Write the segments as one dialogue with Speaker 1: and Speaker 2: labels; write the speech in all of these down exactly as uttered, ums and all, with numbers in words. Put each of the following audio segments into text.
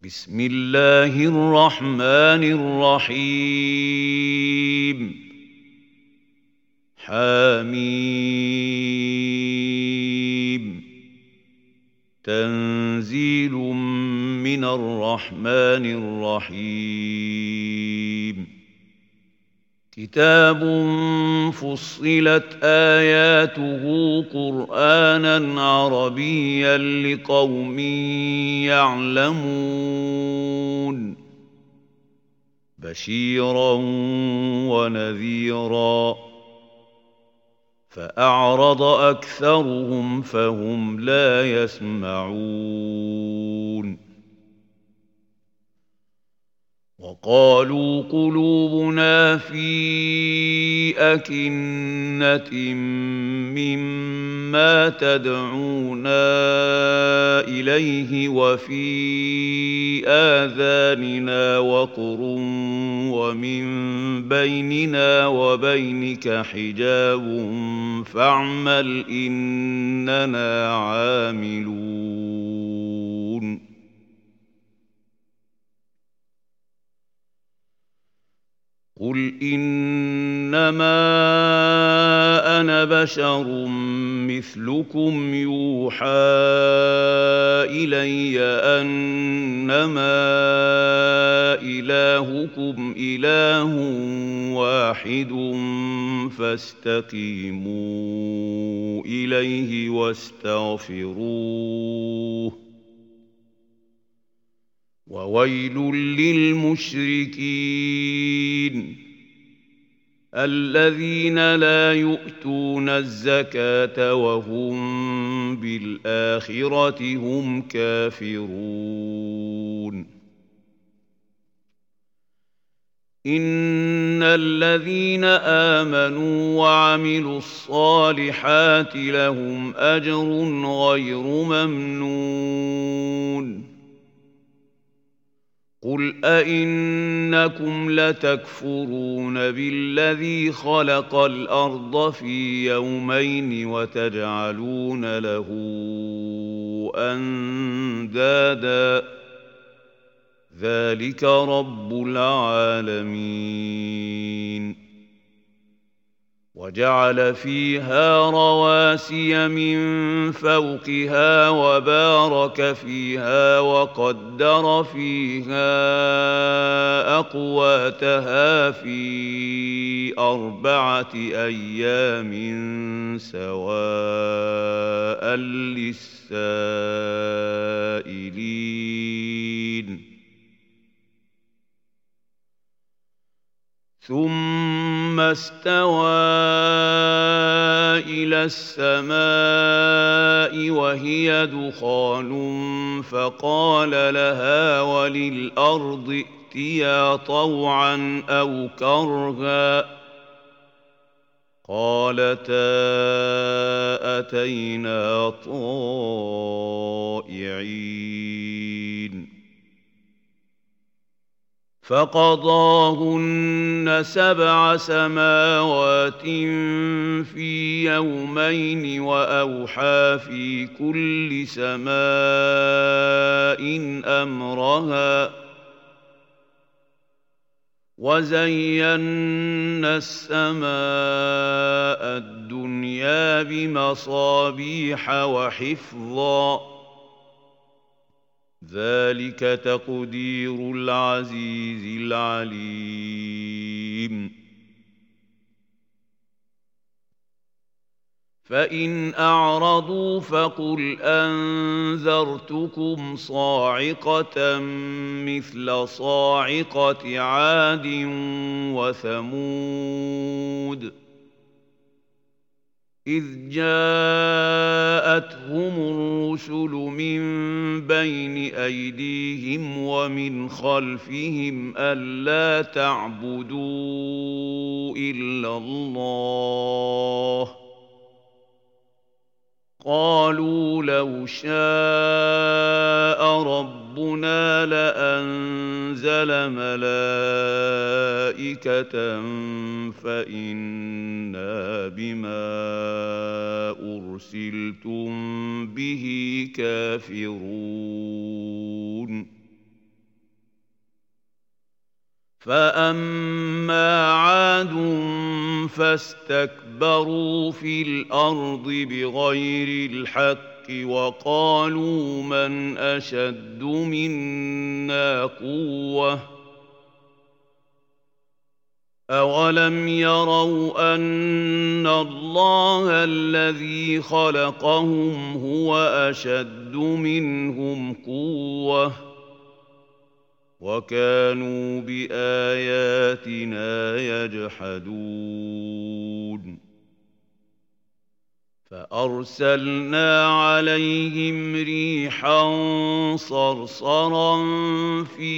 Speaker 1: بسم الله الرحمن الرحيم حميم تنزيل من الرحمن الرحيم كتاب فصلت آياته قرآنا عربيا لقوم يعلمون بشيرا ونذيرا فأعرض أكثرهم فهم لا يسمعون وقالوا قلوبنا في أكنة مما تدعونا إليه وفي آذاننا وقر ومن بيننا وبينك حجاب فاعمل إننا عاملون قل إنما أنا بشر مثلكم يوحى إلي أنما إلهكم إله واحد فاستقيموا إليه واستغفروه وويل للمشركين الذين لا يؤتون الزكاة وهم بالآخرة هم كافرون إن الذين آمنوا وعملوا الصالحات لهم أجر غير ممنون قل أئنكم لتكفرون بالذي خلق الأرض في يومين وتجعلون له أندادا ذلك رب العالمين وجعل فيها رواسي من فوقها وبارك فيها وقدر فيها أقواتها في أربعة أيام سواء للسائلين ثم استوى إلى السماء وهي دخان فقال لها وللأرض ائتيا طوعا أو كرها قالتا أتينا طائعين فقضاهن سبع سماوات في يومين وأوحى في كل سماء أمرها وزينا السماء الدنيا بمصابيح وحفظا ذلك تقدير العزيز العليم فإن أعرضوا فقل أنذرتكم صاعقة مثل صاعقة عاد وثمود إذ جاءتهم الرسل من بين أيديهم ومن خلفهم ألا تعبدوا إلا الله قالوا لو شاء ربنا لأنزل ملائكة فإنا بما أرسلتم به كافرون فأما عاد فاستكبروا في الأرض بغير الحق وقالوا من أشد منا قوة أولم يروا أن الله الذي خلقهم هو أشد منهم قوة وكانوا بآياتنا يجحدون فأرسلنا عليهم ريحا صرصرا في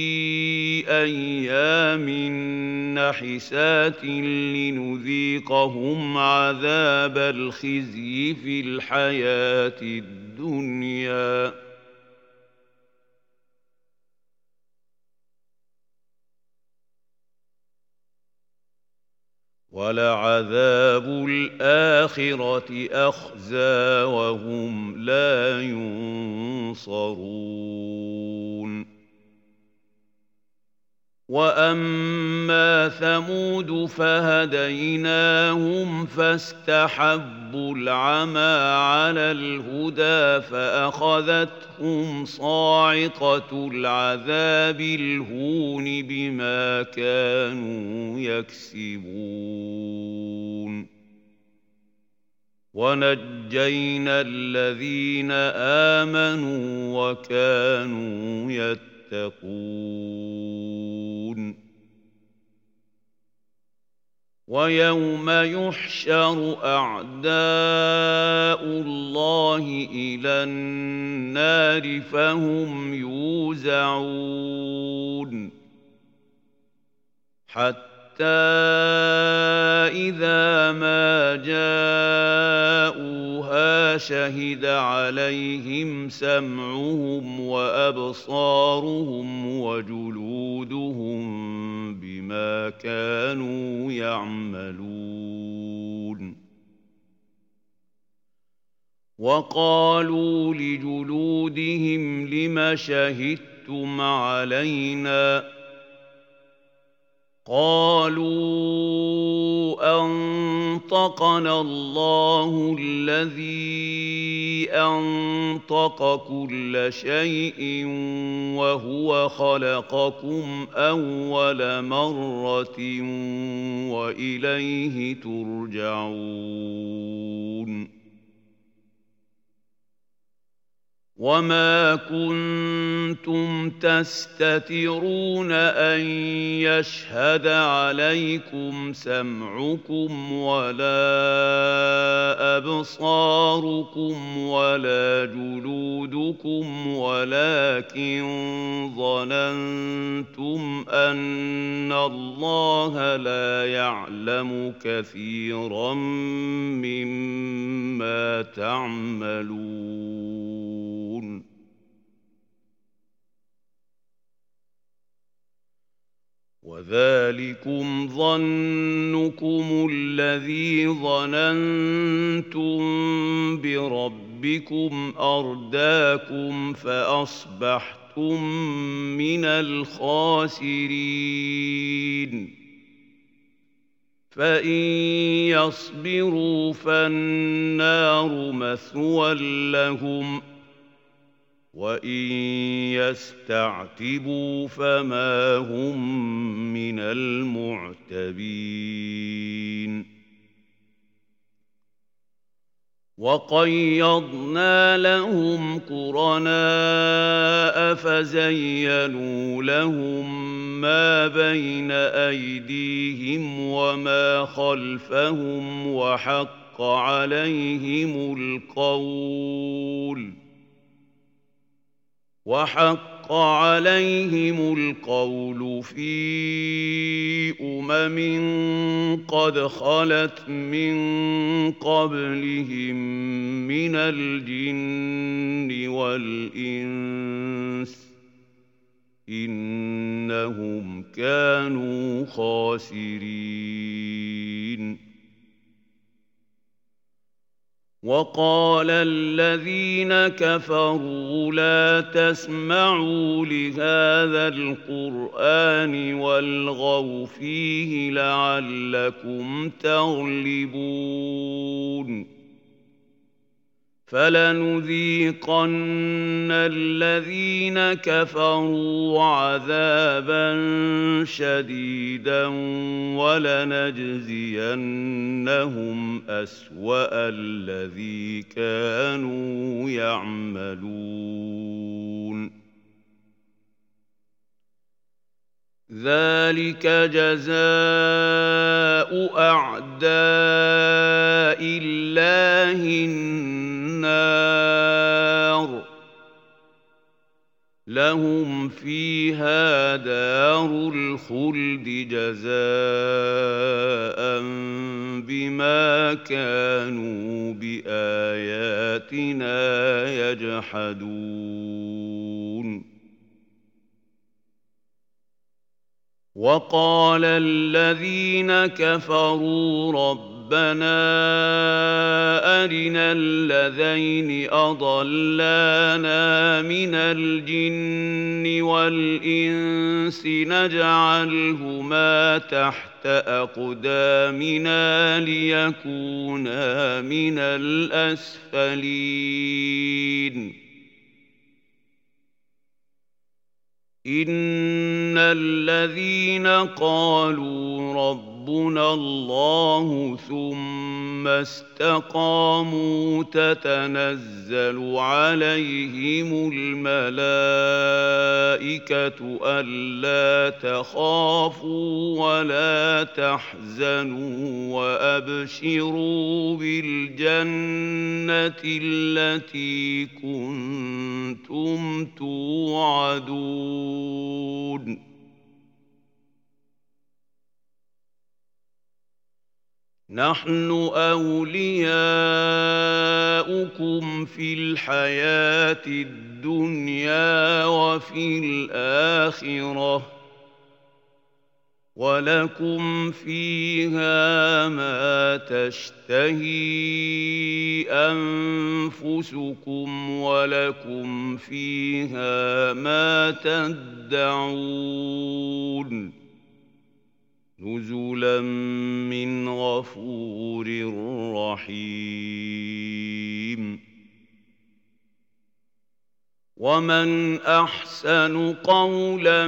Speaker 1: أيام نحسات لنذيقهم عذاب الخزي في الحياة الدنيا ولعذاب الآخرة أخزى وهم لا ينصرون وأما ثمود فهديناهم فاستحبوا العمى على الهدى فأخذتهم صاعقة العذاب الهون بما كانوا يكسبون ونجينا الذين آمنوا وكانوا يتقون ويوم يحشر أعداء الله إلى النار فهم يوزعون حتى إذا ما جاءوها شهد عليهم سمعهم وأبصارهم وجلودهم بما كانوا يعملون وقالوا لجلودهم لم شهدتم علينا قالوا أنطقنا الله الذي أنطق كل شيء وهو خلقكم أول مرة وإليه ترجعون وما كنتم تستترون أن يشهد عليكم سمعكم ولا أبصاركم ولا جلودكم ولكن ظننتم أن الله لا يعلم كثيرا مما تعملون وذلكم ظنكم الذي ظننتم بربكم أرداكم فأصبحتم من الخاسرين فإن يصبروا فالنار مثوى لهم وإن يستعتبوا فما هم من المعتبين وقيضنا لهم قرناء فزينوا لهم ما بين أيديهم وما خلفهم وحق عليهم القول وحق عليهم القول في أمم قد خلت من قبلهم من الجن والإنس إنهم كانوا خاسرين وقال الذين كفروا لا تسمعوا لهذا القرآن والغوا فيه لعلكم تغلبون فلنذيقن الذين كفروا عذابا شديدا ولنجزينهم أسوأ الذي كانوا يعملون ذلك جزاء أعداء الله النار لهم فيها دار الخلد جزاء بما كانوا بآياتنا يجحدون وقال الذين كفروا ربنا أرنا الذين أضلانا من الجن والإنس نجعلهما تحت أقدامنا ليكونا من الأسفلين إن الذين قالوا ربنا الله ثم استقاموا تتنزل عليهم الملائكة ألا تخافوا ولا تحزنوا وأبشروا بالجنة التي كنتم توعدون نحن أولياؤكم في الحياة الدنيا وفي الآخرة ولكم فيها ما تشتهي أنفسكم ولكم فيها ما تدعون نزلا من غفور رحيم ومن أحسن قولا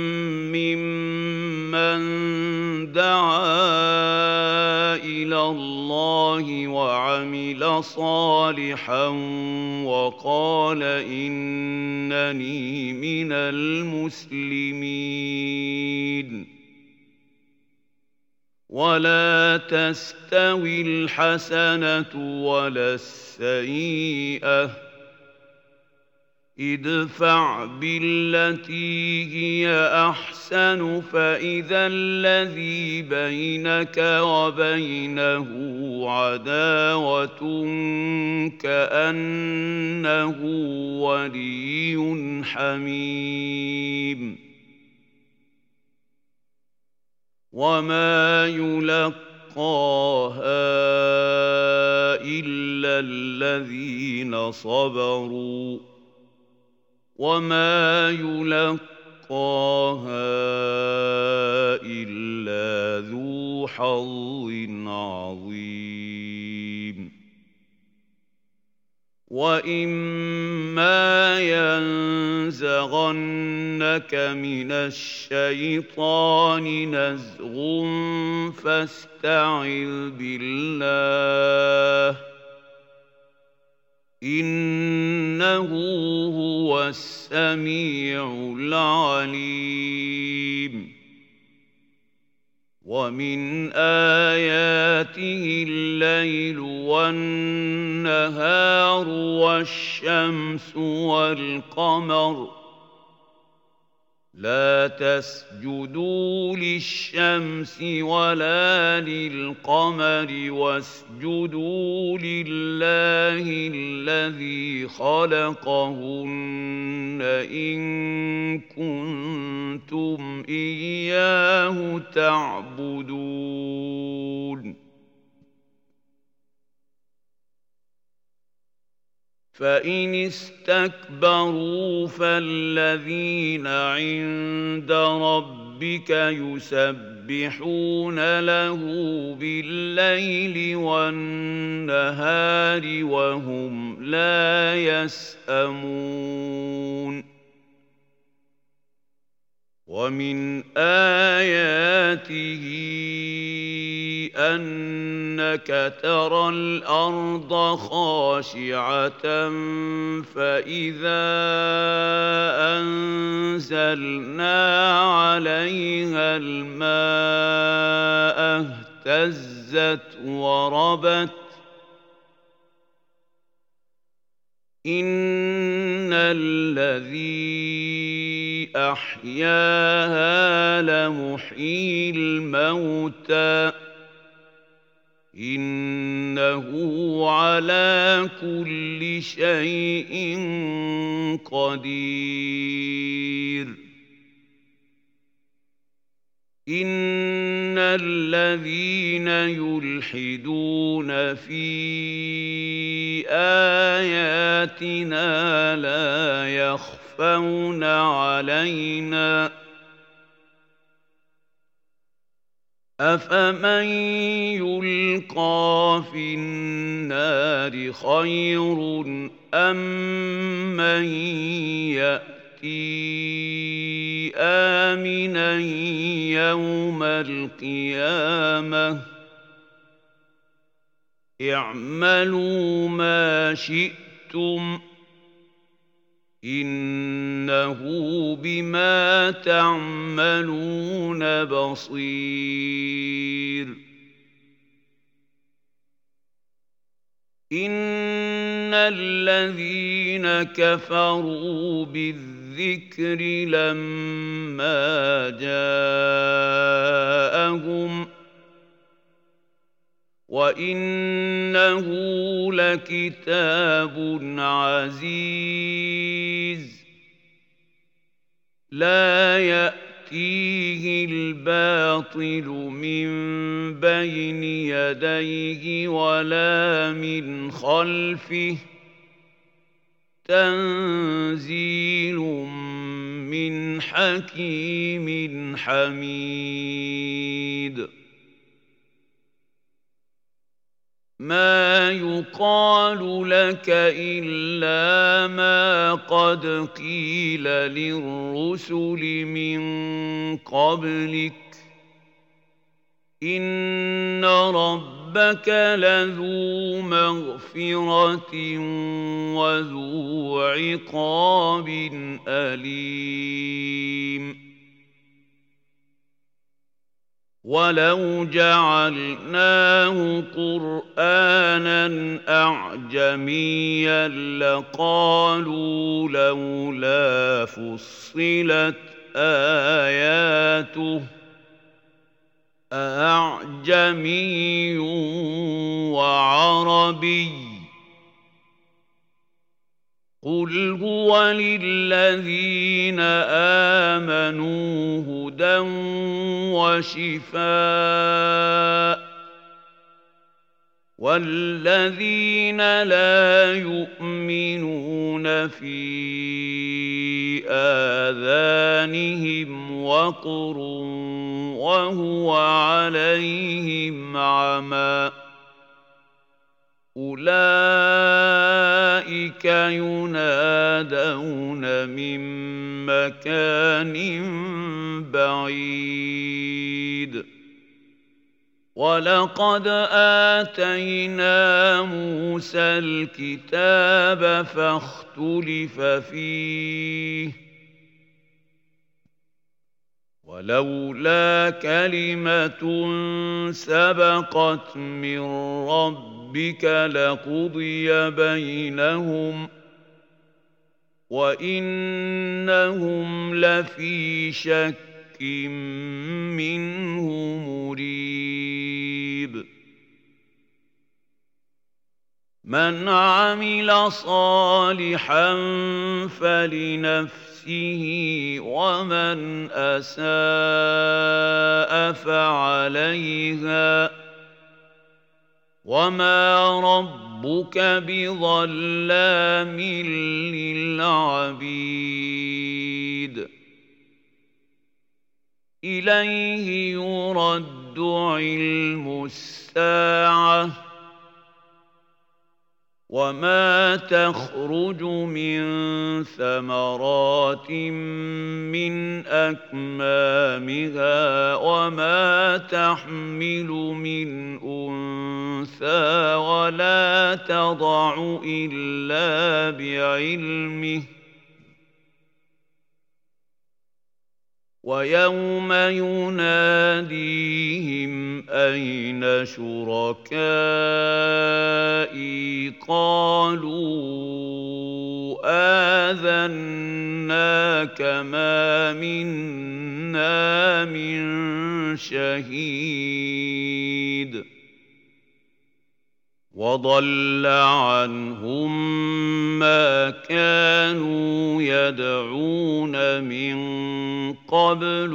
Speaker 1: ممن دعا إلى الله وعمل صالحا وقال إنني من المسلمين ولا تستوي الحسنة ولا السيئة ادفع بالتي هي أحسن فإذا الذي بينك وبينه عداوة كأنه ولي حميم وما يلقاها إلا الذين صبروا وما يلقاها إلا ذو حظ عظيم وإما ينزغنك من الشيطان نزغ فاستعذ بالله إنه هو السميع العليم ومن آياته الليل والنهار والشمس والقمر لا تسجدوا للشمس ولا للقمر واسجدوا لله الذي خلقهن إن كنتم إياه تعبدون فإن استكبروا فالذين عند ربك يسبحون له بالليل والنهار وهم لا يسأمون ومن آياته أنك ترى الأرض خاشعة فإذا أنزلنا عليها الماء اهتزت وربت إن الذي أحياها لمحيي الموتى إنه على كل شيء قدير إن الذين يلحدون في آياتنا لا يخفون علينا أفمن يلقى في النار خير أم من يأتي آمنا يوم القيامة اعملوا ما شئتم إنه بما تعملون بصير إن الذين كفروا بالذكر لما جاءهم وإنه لكتاب عزيز لا يأتيه الباطل من بين يديه ولا من خلفه تنزيل من حكيم حميد ما يقال لك إلا ما قد قيل للرسل من قبلك إن ربك لذو مغفرة وذو عقاب أليم ولو جعلناه قرآنا أعجميا لقالوا لولا فصلت آياته أأعجمي وعربي قل هو للذين آمنوا هدى وشفاء والذين لا يؤمنون في آذانهم وقر وهو عليهم عمى أولئك ينادون من مكان بعيد ولقد آتينا موسى الكتاب فاختلف فيه ولولا كلمة سبقت من ربك لقضي بينهم وإنهم لفي شك منه مريب من عمل صالحا فلنفسه ومن أساء فعليها وما رب ربك بظلام للعبيد إليه يرد علم الساعة وما تخرج من ثمرات من أكمامها وما تحمل من أنثى ولا تضع إلا بعلمه ويوم يناديهم أين شركائي قالوا آذناك ما منا من شهيد وضل عنهم ما كانوا يدعون من قبل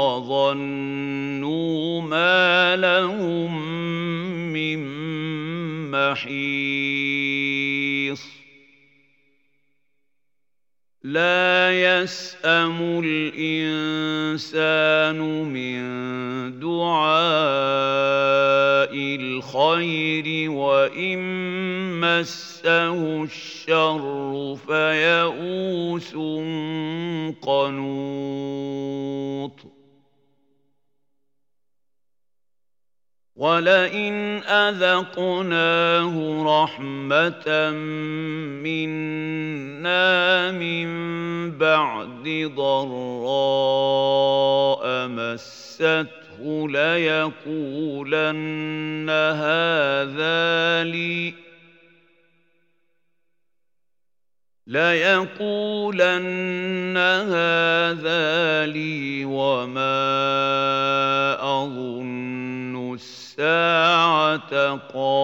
Speaker 1: وظنوا ما لهم من محيص لا يسأم الإنسان من دعاء الخير وإن مسه الشر فيئوس قنوط ولئن أذقناه رحمة منا من بعد ضراء مسته ليقولن هذا لي ليقولن هذا لي وما أظن الساعة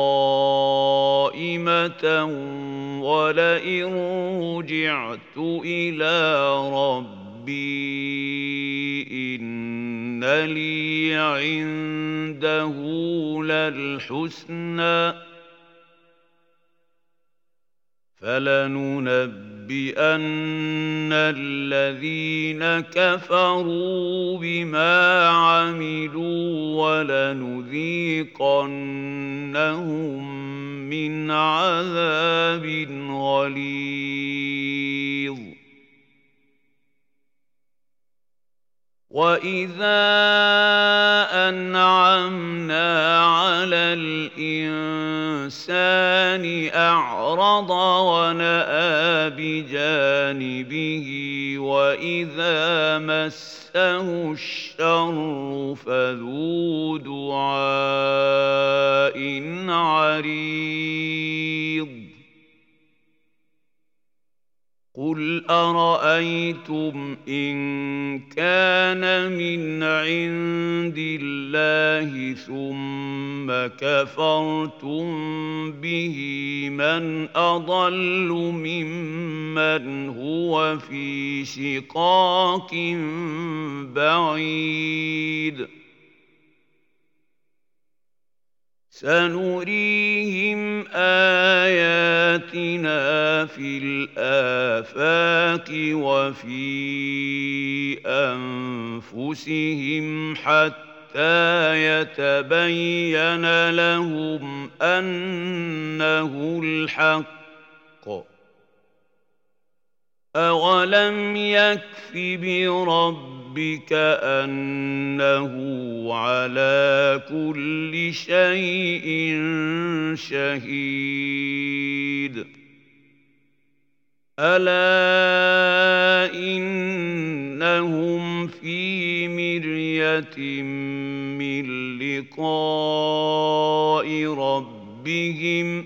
Speaker 1: قائمة ولئن رجعت إلى ربي إن لي عنده للحسنى فلننبئن الذين كفروا بما عملوا ولنذيقنهم من عذاب غليظ وإذا أنعمنا على الإنسان أعرض ونأى بجانبه وإذا مسه الشر فذو دعاء عريض قل أرأيتم إن كان من عند الله ثم كفرتم به من أضل ممن هو في شقاق بعيد سنريهم آياتنا في الآفاق وفي أنفسهم حتى يتبين لهم أنه الحق أولم يكف بربك أنه على كل شيء شهيد ألا إنهم في مرية من لقاء ربهم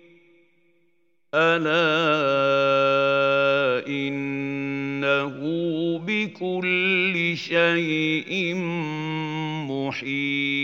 Speaker 1: ألا إنه بكل شيء محيط